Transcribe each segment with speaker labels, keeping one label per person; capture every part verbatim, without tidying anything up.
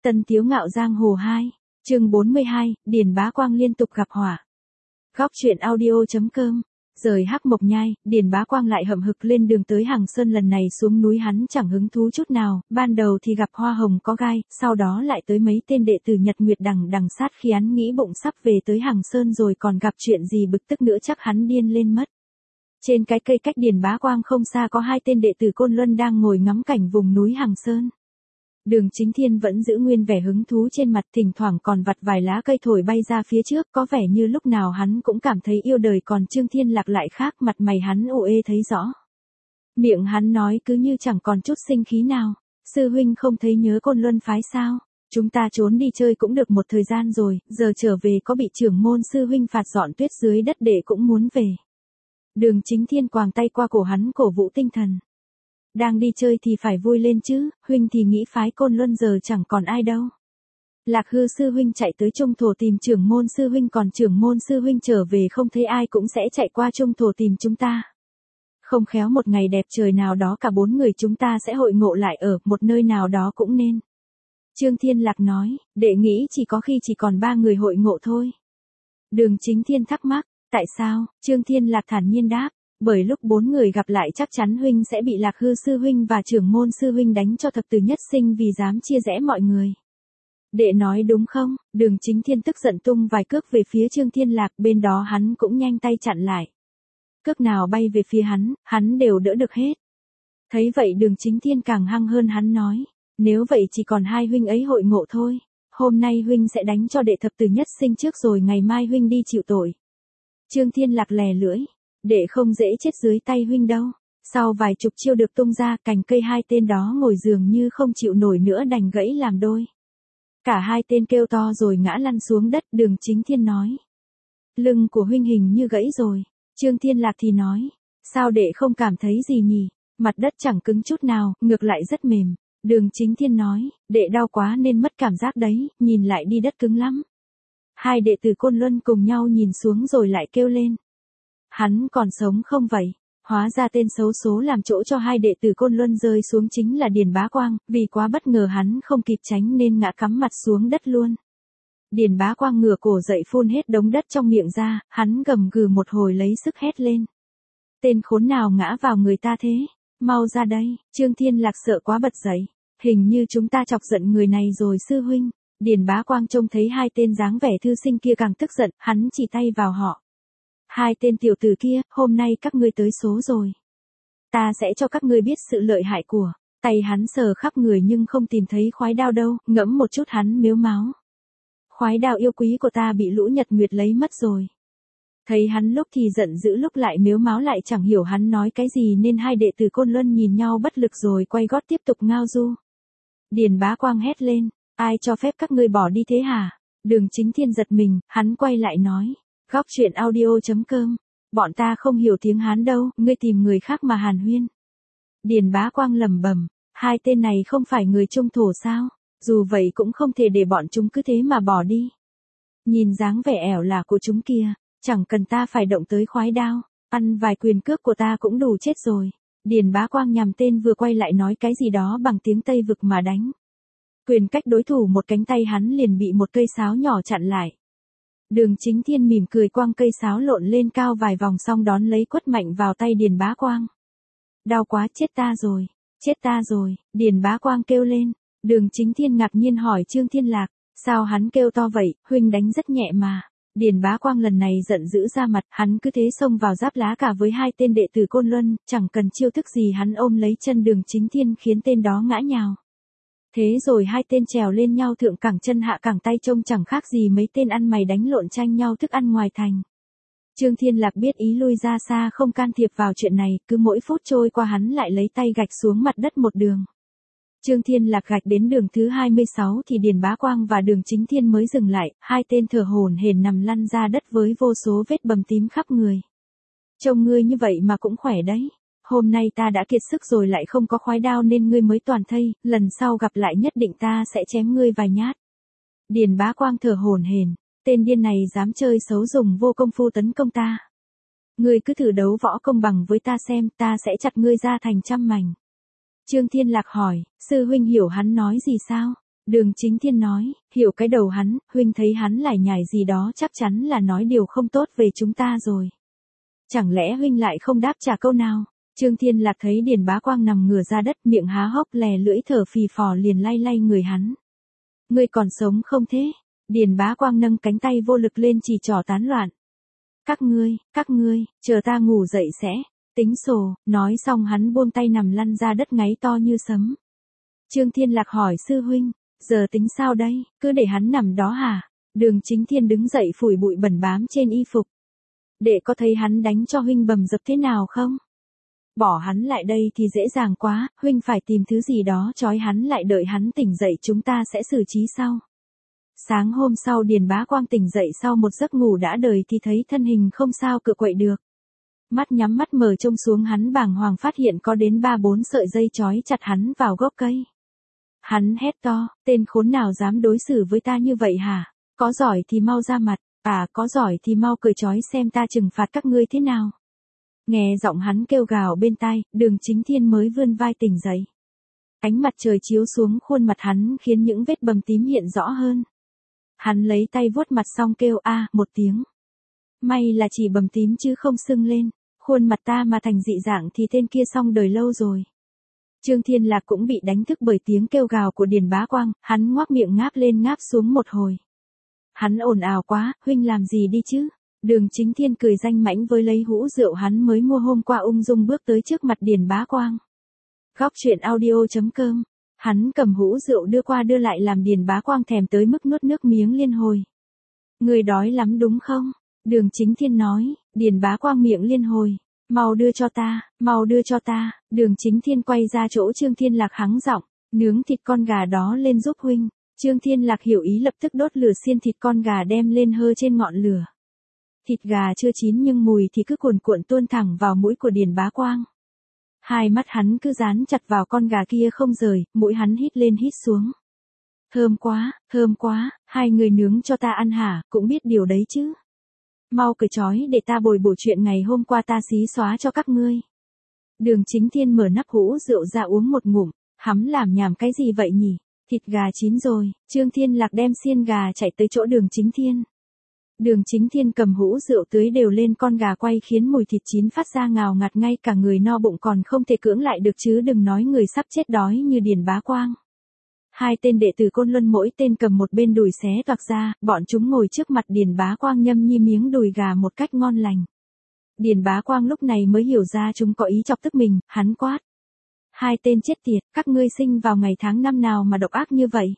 Speaker 1: Tân Tiếu Ngạo Giang Hồ hai, chương bốn mươi hai, Điền Bá Quang liên tục gặp họa. Góc truyện audio.com. Rời Hắc Mộc Nhai, Điền Bá Quang lại hậm hực lên đường tới Hằng Sơn. Lần này xuống núi hắn chẳng hứng thú chút nào, ban đầu thì gặp hoa hồng có gai, sau đó lại tới mấy tên đệ tử Nhật Nguyệt đằng đằng sát khi hắn nghĩ bụng sắp về tới Hằng Sơn rồi còn gặp chuyện gì bực tức nữa chắc hắn điên lên mất. Trên cái cây cách Điền Bá Quang không xa có hai tên đệ tử Côn Luân đang ngồi ngắm cảnh vùng núi Hằng Sơn. Đường Chính Thiên vẫn giữ nguyên vẻ hứng thú trên mặt, thỉnh thoảng còn vặt vài lá cây thổi bay ra phía trước, có vẻ như lúc nào hắn cũng cảm thấy yêu đời. Còn Trương Thiên Lạc lại khác, mặt mày hắn u ê thấy rõ. Miệng hắn nói cứ như chẳng còn chút sinh khí nào. Sư huynh không thấy nhớ Côn Luân phái sao? Chúng ta trốn đi chơi cũng được một thời gian rồi, giờ trở về có bị trưởng môn sư huynh phạt dọn tuyết dưới đất đệ cũng muốn về. Đường Chính Thiên quàng tay qua cổ hắn cổ vũ tinh thần. Đang đi chơi thì phải vui lên chứ, huynh thì nghĩ phái Côn Luân giờ chẳng còn ai đâu. Lạc Hư sư huynh chạy tới Trung Thổ tìm trưởng môn sư huynh, còn trưởng môn sư huynh trở về không thấy ai cũng sẽ chạy qua Trung Thổ tìm chúng ta. Không khéo một ngày đẹp trời nào đó cả bốn người chúng ta sẽ hội ngộ lại ở một nơi nào đó cũng nên. Trương Thiên Lạc nói, đệ nghĩ chỉ có khi chỉ còn ba người hội ngộ thôi. Đường Chính Thiên thắc mắc, tại sao? Trương Thiên Lạc thản nhiên đáp. Bởi lúc bốn người gặp lại chắc chắn huynh sẽ bị Lạc Hư sư huynh và trưởng môn sư huynh đánh cho thập tử nhất sinh vì dám chia rẽ mọi người. Đệ nói đúng không? Đường Chính Thiên tức giận tung vài cước về phía Trương Thiên Lạc, bên đó hắn cũng nhanh tay chặn lại. Cước nào bay về phía hắn, hắn đều đỡ được hết. Thấy vậy Đường Chính Thiên càng hăng hơn, hắn nói, nếu vậy chỉ còn hai huynh ấy hội ngộ thôi. Hôm nay huynh sẽ đánh cho đệ thập tử nhất sinh trước rồi ngày mai huynh đi chịu tội. Trương Thiên Lạc lè lưỡi. Đệ không dễ chết dưới tay huynh đâu. Sau vài chục chiêu được tung ra, cành cây hai tên đó ngồi dường như không chịu nổi nữa đành gãy làm đôi. Cả hai tên kêu to rồi ngã lăn xuống đất. Đường Chính Thiên nói, lưng của huynh hình như gãy rồi. Trương Thiên Lạc thì nói, sao đệ không cảm thấy gì nhỉ? Mặt đất chẳng cứng chút nào, ngược lại rất mềm. Đường Chính Thiên nói, đệ đau quá nên mất cảm giác đấy, nhìn lại đi đất cứng lắm. Hai đệ tử Côn Luân cùng nhau nhìn xuống rồi lại kêu lên. Hắn còn sống không vậy? Hóa ra tên xấu số làm chỗ cho hai đệ tử Côn Luân rơi xuống chính là Điền Bá Quang, vì quá bất ngờ hắn không kịp tránh nên ngã cắm mặt xuống đất luôn. Điền Bá Quang ngửa cổ dậy phun hết đống đất trong miệng ra, hắn gầm gừ một hồi lấy sức hét lên. Tên khốn nào ngã vào người ta thế? Mau ra đây. Trương Thiên Lạc sợ quá bật dậy. Hình như chúng ta chọc giận người này rồi sư huynh. Điền Bá Quang trông thấy hai tên dáng vẻ thư sinh kia càng tức giận, hắn chỉ tay vào họ. Hai tên tiểu tử kia, hôm nay các ngươi tới số rồi. Ta sẽ cho các ngươi biết sự lợi hại của. Tay hắn sờ khắp người nhưng không tìm thấy khoái đao đâu, ngẫm một chút hắn mếu máo. Khoái đao yêu quý của ta bị lũ Nhật Nguyệt lấy mất rồi. Thấy hắn lúc thì giận dữ lúc lại mếu máo, lại chẳng hiểu hắn nói cái gì nên hai đệ tử Côn Luân nhìn nhau bất lực rồi quay gót tiếp tục ngao du. Điền Bá Quang hét lên, ai cho phép các ngươi bỏ đi thế hả? Đường Chính Thiên giật mình, hắn quay lại nói. Góc truyện audio.com. Bọn ta không hiểu tiếng Hán đâu, ngươi tìm người khác mà hàn huyên. Điền Bá Quang lẩm bẩm, hai tên này không phải người Trung Thổ sao? Dù vậy cũng không thể để bọn chúng cứ thế mà bỏ đi. Nhìn dáng vẻ ẻo lả của chúng kia, chẳng cần ta phải động tới khoái đao, ăn vài quyền cước của ta cũng đủ chết rồi. Điền Bá Quang nhằm tên vừa quay lại nói cái gì đó bằng tiếng Tây Vực mà đánh. Quyền cách đối thủ một cánh tay hắn liền bị một cây sáo nhỏ chặn lại. Đường Chính Thiên mỉm cười quăng cây sáo lộn lên cao vài vòng xong đón lấy quất mạnh vào tay Điền Bá Quang. Đau quá, chết ta rồi, chết ta rồi, Điền Bá Quang kêu lên. Đường Chính Thiên ngạc nhiên hỏi Trương Thiên Lạc, sao hắn kêu to vậy, huynh đánh rất nhẹ mà. Điền Bá Quang lần này giận dữ ra mặt, hắn cứ thế xông vào giáp lá cả với hai tên đệ tử Côn Luân, chẳng cần chiêu thức gì hắn ôm lấy chân Đường Chính Thiên khiến tên đó ngã nhào. Thế rồi hai tên trèo lên nhau thượng cẳng chân hạ cẳng tay, trông chẳng khác gì mấy tên ăn mày đánh lộn tranh nhau thức ăn ngoài thành. Trương Thiên Lạc biết ý lui ra xa không can thiệp vào chuyện này, cứ mỗi phút trôi qua hắn lại lấy tay gạch xuống mặt đất một đường. Trương Thiên Lạc gạch đến đường thứ hai mươi sáu thì Điền Bá Quang và Đường Chính Thiên mới dừng lại, hai tên thở hổn hển nằm lăn ra đất với vô số vết bầm tím khắp người. Trông ngươi như vậy mà cũng khỏe đấy. Hôm nay ta đã kiệt sức rồi lại không có khoái đao nên ngươi mới toàn thây, lần sau gặp lại nhất định ta sẽ chém ngươi vài nhát. Điền Bá Quang thở hổn hển, tên điên này dám chơi xấu dùng vô công phu tấn công ta. Ngươi cứ thử đấu võ công bằng với ta xem, ta sẽ chặt ngươi ra thành trăm mảnh. Trương Thiên Lạc hỏi, sư huynh hiểu hắn nói gì sao? Đường Chính Thiên nói, hiểu cái đầu hắn, huynh thấy hắn lải nhải gì đó chắc chắn là nói điều không tốt về chúng ta rồi. Chẳng lẽ huynh lại không đáp trả câu nào? Trương Thiên Lạc thấy Điền Bá Quang nằm ngửa ra đất, miệng há hốc lè lưỡi thở phì phò, liền lay lay người hắn. Ngươi còn sống không thế? Điền Bá Quang nâng cánh tay vô lực lên chỉ trỏ tán loạn. Các ngươi, các ngươi, chờ ta ngủ dậy sẽ tính sổ. Nói xong hắn buông tay nằm lăn ra đất ngáy to như sấm. Trương Thiên Lạc hỏi sư huynh, giờ tính sao đây, cứ để hắn nằm đó hả? Đường Chính Thiên đứng dậy phủi bụi bẩn bám trên y phục. Đệ có thấy hắn đánh cho huynh bầm dập thế nào không? Bỏ hắn lại đây thì dễ dàng quá, huynh phải tìm thứ gì đó trói hắn lại, đợi hắn tỉnh dậy chúng ta sẽ xử trí sau. Sáng hôm sau Điền Bá Quang tỉnh dậy sau một giấc ngủ đã đời thì thấy thân hình không sao cựa quậy được. Mắt nhắm mắt mở trông xuống hắn bàng hoàng phát hiện có đến ba bốn sợi dây trói chặt hắn vào gốc cây. Hắn hét to, tên khốn nào dám đối xử với ta như vậy hả? Có giỏi thì mau ra mặt, à có giỏi thì mau cởi trói xem ta trừng phạt các ngươi thế nào. Nghe giọng hắn kêu gào bên tai, Đường Chính Thiên mới vươn vai tỉnh dậy. Ánh mặt trời chiếu xuống khuôn mặt hắn khiến những vết bầm tím hiện rõ hơn. Hắn lấy tay vuốt mặt xong kêu a một tiếng. May là chỉ bầm tím chứ không sưng lên, khuôn mặt ta mà thành dị dạng thì tên kia xong đời lâu rồi. Trương Thiên Lạc cũng bị đánh thức bởi tiếng kêu gào của Điền Bá Quang, hắn ngoác miệng ngáp lên ngáp xuống một hồi. Hắn ồn ào quá, huynh làm gì đi chứ? Đường Chính Thiên cười danh mãnh với lấy hũ rượu hắn mới mua hôm qua, ung dung bước tới trước mặt Điền Bá Quang. Góc truyện audio chấm com. Hắn cầm hũ rượu đưa qua đưa lại làm Điền Bá Quang thèm tới mức nuốt nước miếng liên hồi. Người đói lắm đúng không? Đường Chính Thiên nói. Điền Bá Quang miệng liên hồi. Mau đưa cho ta, mau đưa cho ta. Đường Chính Thiên quay ra chỗ Trương Thiên Lạc hắng giọng, nướng thịt con gà đó lên giúp huynh. Trương Thiên Lạc hiểu ý lập tức đốt lửa xiên thịt con gà đem lên hơ trên ngọn lửa. Thịt gà chưa chín nhưng mùi thì cứ cuồn cuộn tuôn thẳng vào mũi của Điền Bá Quang. Hai mắt hắn cứ dán chặt vào con gà kia không rời, mũi hắn hít lên hít xuống. Thơm quá, thơm quá, hai người nướng cho ta ăn hả, cũng biết điều đấy chứ. Mau cởi trói để ta bồi bổ chuyện ngày hôm qua ta xí xóa cho các ngươi. Đường Chính Thiên mở nắp hũ rượu ra uống một ngụm, hắm làm nhảm cái gì vậy nhỉ? Thịt gà chín rồi. Trương Thiên Lạc đem xiên gà chạy tới chỗ Đường Chính Thiên. Đường Chính Thiên cầm hũ rượu tưới đều lên con gà quay khiến mùi thịt chín phát ra ngào ngạt, ngay cả người no bụng còn không thể cưỡng lại được chứ đừng nói người sắp chết đói như Điền Bá Quang. Hai tên đệ tử Côn Luân mỗi tên cầm một bên đùi xé toạc ra, bọn chúng ngồi trước mặt Điền Bá Quang nhâm nhi miếng đùi gà một cách ngon lành. Điền Bá Quang lúc này mới hiểu ra chúng có ý chọc tức mình, hắn quát. Hai tên chết tiệt, các ngươi sinh vào ngày tháng năm nào mà độc ác như vậy?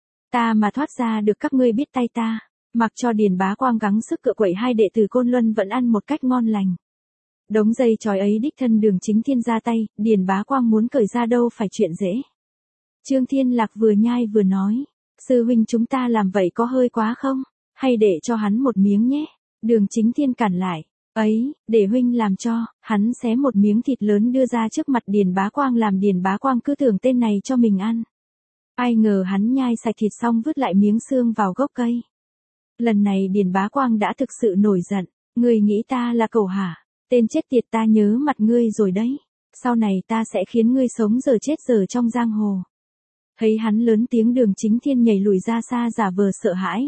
Speaker 1: Ta mà thoát ra được các ngươi biết tay ta. Mặc cho Điền Bá Quang gắng sức cựa quậy, hai đệ tử Côn Luân vẫn ăn một cách ngon lành. Đống dây chói ấy đích thân Đường Chính Thiên ra tay, Điền Bá Quang muốn cởi ra đâu phải chuyện dễ. Trương Thiên Lạc vừa nhai vừa nói, sư huynh chúng ta làm vậy có hơi quá không? Hay để cho hắn một miếng nhé. Đường Chính Thiên cản lại, ấy, để huynh làm cho. Hắn xé một miếng thịt lớn đưa ra trước mặt Điền Bá Quang, làm Điền Bá Quang cứ tưởng tên này cho mình ăn. Ai ngờ hắn nhai sạch thịt xong vứt lại miếng xương vào gốc cây. Lần này Điền Bá Quang đã thực sự nổi giận, ngươi nghĩ ta là cẩu hả? Tên chết tiệt, ta nhớ mặt ngươi rồi đấy. Sau này ta sẽ khiến ngươi sống giờ chết giờ trong giang hồ. Thấy hắn lớn tiếng, Đường Chính Thiên nhảy lùi ra xa giả vờ sợ hãi.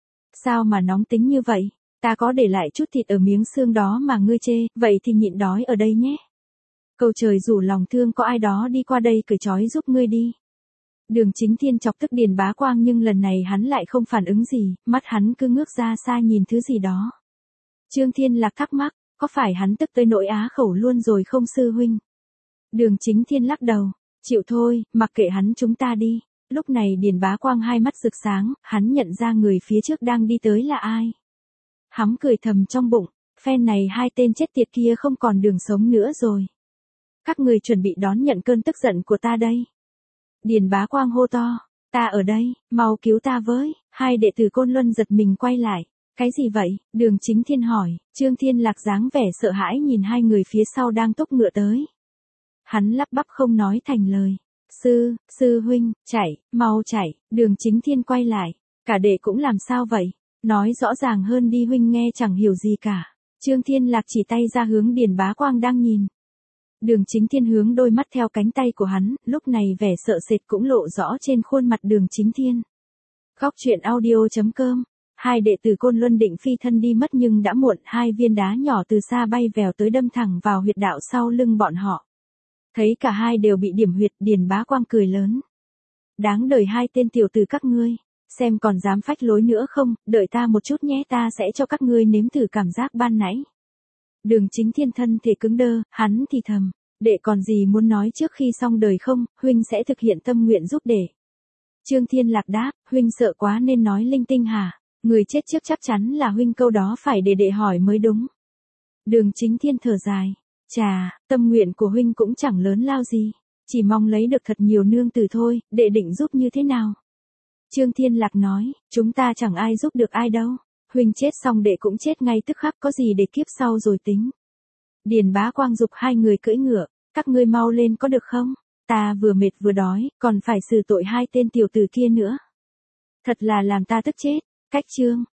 Speaker 1: Sao mà nóng tính như vậy? Ta có để lại chút thịt ở miếng xương đó mà ngươi chê, vậy thì nhịn đói ở đây nhé. Cầu trời rủ lòng thương có ai đó đi qua đây cởi trói giúp ngươi đi. Đường Chính Thiên chọc tức Điền Bá Quang nhưng lần này hắn lại không phản ứng gì, mắt hắn cứ ngước ra xa nhìn thứ gì đó. Trương Thiên Lạc thắc mắc, có phải hắn tức tới nỗi á khẩu luôn rồi không sư huynh? Đường Chính Thiên lắc đầu, chịu thôi, mặc kệ hắn, chúng ta đi. Lúc này Điền Bá Quang hai mắt rực sáng, hắn nhận ra người phía trước đang đi tới là ai. Hắn cười thầm trong bụng, phen này hai tên chết tiệt kia không còn đường sống nữa rồi. Các người chuẩn bị đón nhận cơn tức giận của ta đây. Điền Bá Quang hô to, ta ở đây, mau cứu ta với. Hai đệ tử Côn Luân giật mình quay lại. Cái gì vậy? Đường Chính Thiên hỏi. Trương Thiên Lạc dáng vẻ sợ hãi nhìn hai người phía sau đang túc ngựa tới. Hắn lắp bắp không nói thành lời. Sư, sư huynh, chạy, mau chạy. Đường Chính Thiên quay lại. Cả đệ cũng làm sao vậy? Nói rõ ràng hơn đi, huynh nghe chẳng hiểu gì cả. Trương Thiên Lạc chỉ tay ra hướng Điền Bá Quang đang nhìn. Đường Chính Thiên hướng đôi mắt theo cánh tay của hắn, lúc này vẻ sợ sệt cũng lộ rõ trên khuôn mặt Đường Chính Thiên. Góc truyện audio chấm com. Hai đệ tử Côn Luân định phi thân đi mất nhưng đã muộn, hai viên đá nhỏ từ xa bay vèo tới đâm thẳng vào huyệt đạo sau lưng bọn họ. Thấy cả hai đều bị điểm huyệt, Điền Bá Quang cười lớn. Đáng đời hai tên tiểu tử các ngươi, xem còn dám phách lối nữa không, đợi ta một chút nhé, ta sẽ cho các ngươi nếm thử cảm giác ban nãy. Đường Chính Thiên thân thể cứng đơ, hắn thì thầm, đệ còn gì muốn nói trước khi xong đời không, huynh sẽ thực hiện tâm nguyện giúp đệ. Trương Thiên Lạc đáp, huynh sợ quá nên nói linh tinh hả, người chết trước chắc chắn là huynh, câu đó phải để đệ hỏi mới đúng. Đường Chính Thiên thở dài, chà, tâm nguyện của huynh cũng chẳng lớn lao gì, chỉ mong lấy được thật nhiều nương tử thôi, đệ định giúp như thế nào? Trương Thiên Lạc nói, chúng ta chẳng ai giúp được ai đâu, huynh chết xong đệ cũng chết ngay tức khắc, có gì để kiếp sau rồi tính. Điền Bá Quang giục hai người cưỡi ngựa, các ngươi mau lên có được không? Ta vừa mệt vừa đói, còn phải xử tội hai tên tiểu tử kia nữa. Thật là làm ta tức chết. Cách chương